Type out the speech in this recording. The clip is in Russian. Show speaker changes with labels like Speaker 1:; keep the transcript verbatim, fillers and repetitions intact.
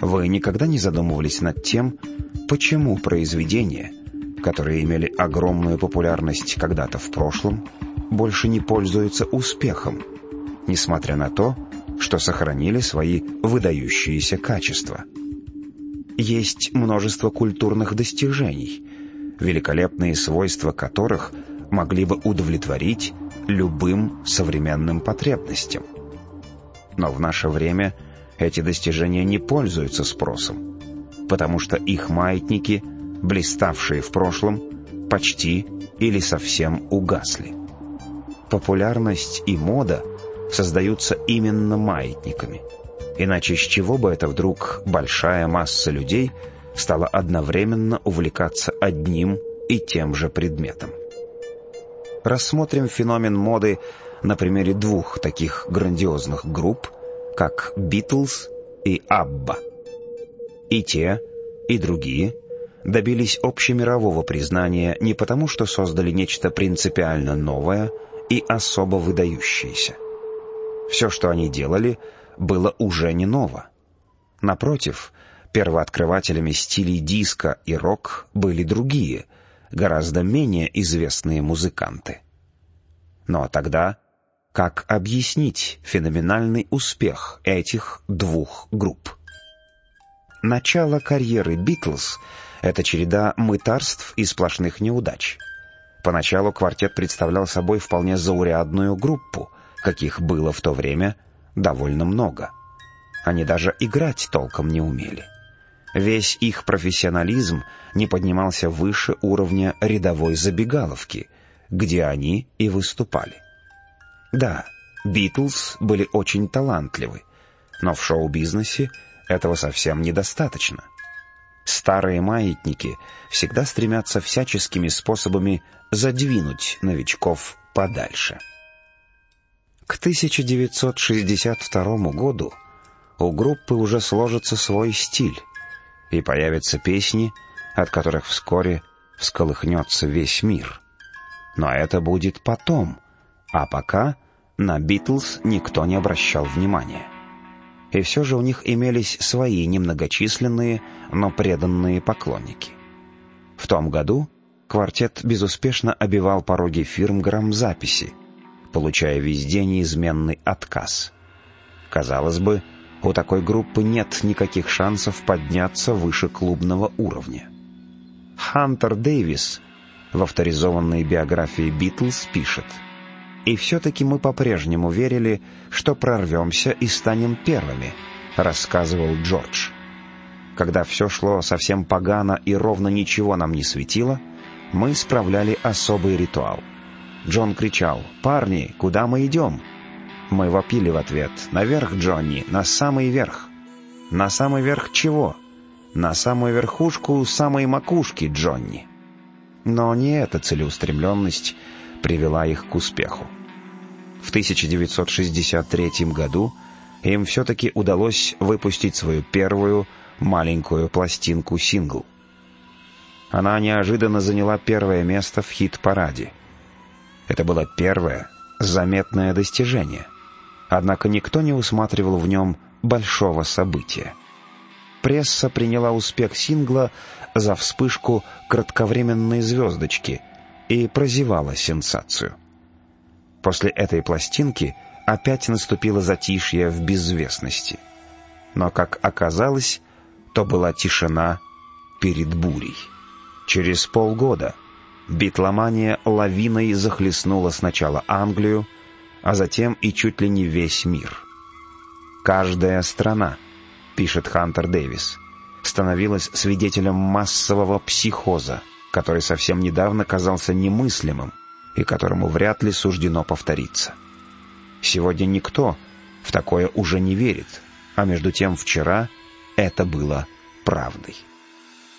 Speaker 1: Вы никогда не задумывались над тем, почему произведения, которые имели огромную популярность когда-то в прошлом, больше не пользуются успехом, несмотря на то, что сохранили свои выдающиеся качества? Есть множество культурных достижений, великолепные свойства которых могли бы удовлетворить любым современным потребностям. Но в наше время эти достижения не пользуются спросом, потому что их маятники, блиставшие в прошлом, почти или совсем угасли. Популярность и мода создаются именно маятниками. Иначе с чего бы это вдруг большая масса людей стала одновременно увлекаться одним и тем же предметом? Рассмотрим феномен моды на примере двух таких грандиозных групп, как Битлз и Абба. И те, и другие добились общемирового признания не потому, что создали нечто принципиально новое и особо выдающееся. Все, что они делали, было уже не ново. Напротив, первооткрывателями стилей диско и рок были другие, гораздо менее известные музыканты. Но тогда как объяснить феноменальный успех этих двух групп? Начало карьеры Битлз — это череда мытарств и сплошных неудач. Поначалу квартет представлял собой вполне заурядную группу, каких было в то время довольно много. Они даже играть толком не умели. Весь их профессионализм не поднимался выше уровня рядовой забегаловки, где они и выступали. Да, Битлз были очень талантливы, но в шоу-бизнесе этого совсем недостаточно. Старые маятники всегда стремятся всяческими способами задвинуть новичков подальше. К тысяча девятьсот шестьдесят второму году у группы уже сложится свой стиль, и появятся песни, от которых вскоре всколыхнется весь мир. Но это будет потом, а пока на Битлз никто не обращал внимания. И все же у них имелись свои немногочисленные, но преданные поклонники. В том году квартет безуспешно обивал пороги фирм грамзаписи, получая везде неизменный отказ. Казалось бы, у такой группы нет никаких шансов подняться выше клубного уровня. Хантер Дэвис в авторизованной биографии Битлз пишет: «И все-таки мы по-прежнему верили, что прорвемся и станем первыми», — рассказывал Джордж. «Когда все шло совсем погано и ровно ничего нам не светило, мы справляли особый ритуал. Джон кричал: «Парни, куда мы идем?» Мы вопили в ответ: «Наверх, Джонни, на самый верх». «На самый верх чего?» «На самую верхушку самой макушки, Джонни». Но не эта целеустремленность привела их к успеху. В тысяча девятьсот шестьдесят третьем году им все-таки удалось выпустить свою первую маленькую пластинку-сингл. Она неожиданно заняла первое место в хит-параде. Это было первое заметное достижение, однако никто не усматривал в нем большого события. Пресса приняла успех сингла за вспышку кратковременной звездочки и прозевала сенсацию. После этой пластинки опять наступило затишье в безвестности. Но, как оказалось, то была тишина перед бурей. Через полгода битломания лавиной захлестнула сначала Англию, а затем и чуть ли не весь мир. «Каждая страна», — пишет Хантер Дэвис, — становилась свидетелем массового психоза, который совсем недавно казался немыслимым и которому вряд ли суждено повториться. Сегодня никто в такое уже не верит, а между тем вчера это было правдой.